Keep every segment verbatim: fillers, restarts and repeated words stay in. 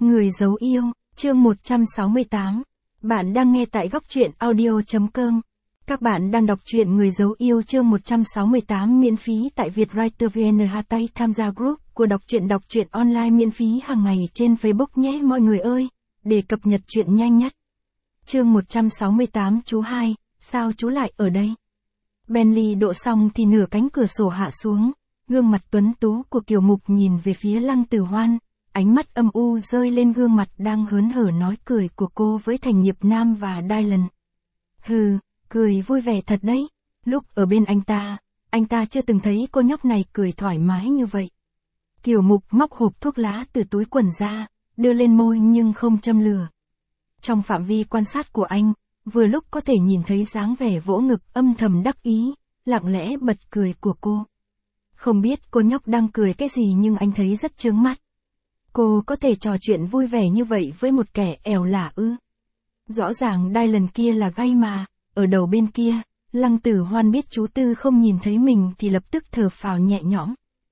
Người giấu yêu, chương một trăm sáu mươi tám. Bạn đang nghe tại góc truyện audio chấm com. Các bạn đang đọc truyện Người giấu yêu chương một trăm sáu mươi tám miễn phí tại Vietwriter vê en. Hashtag tham gia group của đọc truyện đọc truyện online miễn phí hàng ngày trên Facebook nhé mọi người ơi, để cập nhật truyện nhanh nhất. Chương một trăm sáu mươi tám chú hai, sao chú lại ở đây? Bentley độ xong thì nửa cánh cửa sổ hạ xuống, gương mặt tuấn tú của Kiều Mục nhìn về phía Lăng Tử Hoan. Ánh mắt âm u rơi lên gương mặt đang hớn hở nói cười của cô với Thành Nghiệp Nam và Dylan. Hừ, cười vui vẻ thật đấy. Lúc ở bên anh ta, anh ta chưa từng thấy cô nhóc này cười thoải mái như vậy. Kiều Mục móc hộp thuốc lá từ túi quần ra, đưa lên môi nhưng không châm lửa. Trong phạm vi quan sát của anh, vừa lúc có thể nhìn thấy dáng vẻ vỗ ngực âm thầm đắc ý, lặng lẽ bật cười của cô. Không biết cô nhóc đang cười cái gì nhưng anh thấy rất chướng mắt. Cô có thể trò chuyện vui vẻ như vậy với một kẻ ẻo lả ư? Rõ ràng Dylan kia là gay mà, ở đầu bên kia, Lăng Tử Hoan biết chú Tư không nhìn thấy mình thì lập tức thở phào nhẹ nhõm.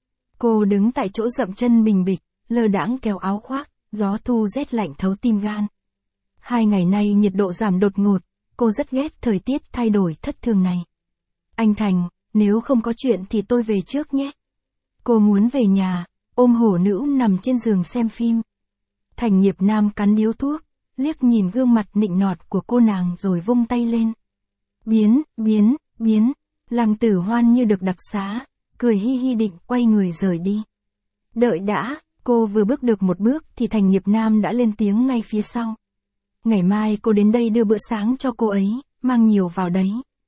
Cô đứng tại chỗ dậm chân bình bịch, lơ đãng kéo áo khoác, gió thu rét lạnh thấu tim gan. Hai ngày nay nhiệt độ giảm đột ngột, cô rất ghét thời tiết thay đổi thất thường này. Anh Thành, nếu không có chuyện thì tôi về trước nhé. Cô muốn về nhà, ôm hổ nữ nằm trên giường xem phim. Thành Nghiệp Nam cắn điếu thuốc, liếc nhìn gương mặt nịnh nọt của cô nàng rồi vung tay lên. Biến, biến, biến, Lăng Tử Hoan như được đặc xá, cười hi hi định quay người rời đi. Đợi đã, cô vừa bước được một bước thì Thành Nghiệp Nam đã lên tiếng ngay phía sau. Ngày mai cô đến đây đưa bữa sáng cho cô ấy, mang nhiều vào đấy.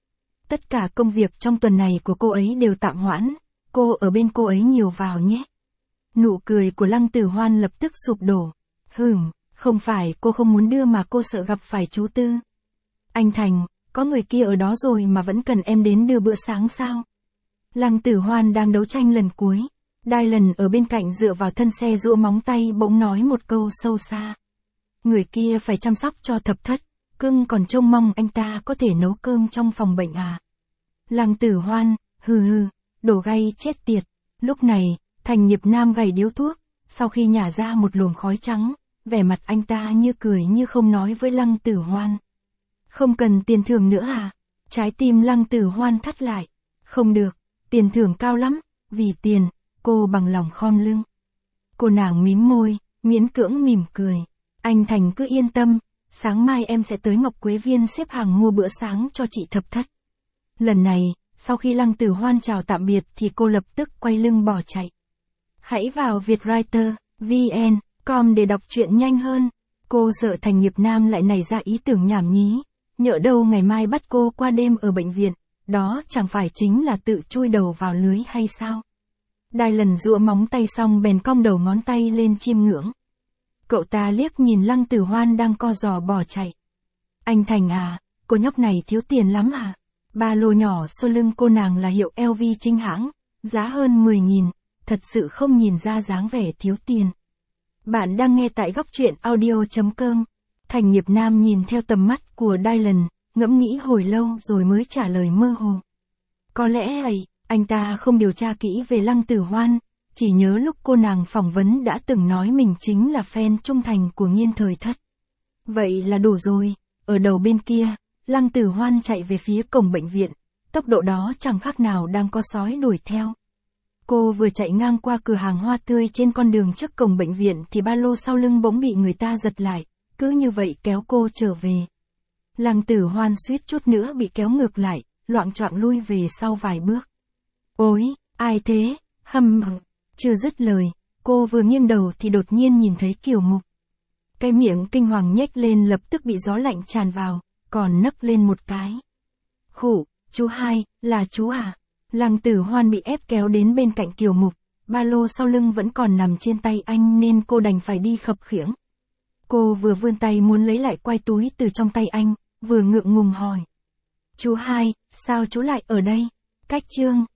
Tất cả công việc trong tuần này của cô ấy đều tạm hoãn, cô ở bên cô ấy nhiều vào nhé. Nụ cười của Lăng Tử Hoan lập tức sụp đổ. Hừm, không phải cô không muốn đưa mà cô sợ gặp phải chú Tư. Anh Thành, có người kia ở đó rồi mà vẫn cần em đến đưa bữa sáng sao? Lăng Tử Hoan đang đấu tranh lần cuối. Dylan ở bên cạnh dựa vào thân xe duỗi móng tay bỗng nói một câu sâu xa. Người kia phải chăm sóc cho thập thất, cưng còn trông mong anh ta có thể nấu cơm trong phòng bệnh à? Lăng Tử Hoan, hừ hừ, đổ gay chết tiệt. Lúc này, Thành Nghiệp Nam gầy điếu thuốc, sau khi nhả ra một luồng khói trắng, vẻ mặt anh ta như cười như không nói với Lăng Tử Hoan. Không cần tiền thưởng nữa à? Trái tim Lăng Tử Hoan thắt lại. Không được, tiền thưởng cao lắm, vì tiền, cô bằng lòng khom lưng. Cô nàng mím môi, miễn cưỡng mỉm cười. Anh Thành cứ yên tâm, sáng mai em sẽ tới Ngọc Quế Viên xếp hàng mua bữa sáng cho chị thập thất. Lần này, sau khi Lăng Tử Hoan chào tạm biệt thì cô lập tức quay lưng bỏ chạy. Hãy vào Vietwriter vê en com để đọc truyện nhanh hơn. Cô sợ Thành Nghiệp Nam lại nảy ra ý tưởng nhảm nhí, nhỡ đâu ngày mai bắt cô qua đêm ở bệnh viện, đó chẳng phải chính là tự chui đầu vào lưới hay sao? Dylan giũa móng tay xong bèn cong đầu ngón tay lên chiêm ngưỡng. Cậu ta liếc nhìn Lăng Tử Hoan đang co giò bỏ chạy. Anh Thành à, cô nhóc này thiếu tiền lắm à? Ba lô nhỏ sau lưng cô nàng là hiệu lờ vê chính hãng, giá hơn mười nghìn, thật sự không nhìn ra dáng vẻ thiếu tiền. Bạn đang nghe tại góc truyện audio chấm com. Thành Nghiệp Nam nhìn theo tầm mắt của Dylan, ngẫm nghĩ hồi lâu rồi mới trả lời mơ hồ. Có lẽ ấy, anh ta không điều tra kỹ về Lăng Tử Hoan, chỉ nhớ lúc cô nàng phỏng vấn đã từng nói mình chính là fan trung thành của Nghiên Thời Thất. Vậy là đủ rồi, ở đầu bên kia, Lăng Tử Hoan chạy về phía cổng bệnh viện, tốc độ đó chẳng khác nào đang có sói đuổi theo. Cô vừa chạy ngang qua cửa hàng hoa tươi trên con đường trước cổng bệnh viện thì ba lô sau lưng bỗng bị người ta giật lại, cứ như vậy kéo cô trở về. Lăng Tử Hoan suýt chút nữa bị kéo ngược lại, loạng choạng lui về sau vài bước. Ôi, ai thế, hầm hầm. Chưa dứt lời, cô vừa nghiêng đầu thì đột nhiên nhìn thấy Kiều Mục. Cái miệng kinh hoàng nhếch lên lập tức bị gió lạnh tràn vào, còn nấc lên một cái. Khụ, chú hai, là chú à? Lăng Tử Hoan bị ép kéo đến bên cạnh Kiều Mục, ba lô sau lưng vẫn còn nằm trên tay anh nên cô đành phải đi khập khiễng. Cô vừa vươn tay muốn lấy lại quai túi từ trong tay anh, vừa ngượng ngùng hỏi. Chú hai, sao chú lại ở đây? Cách chương.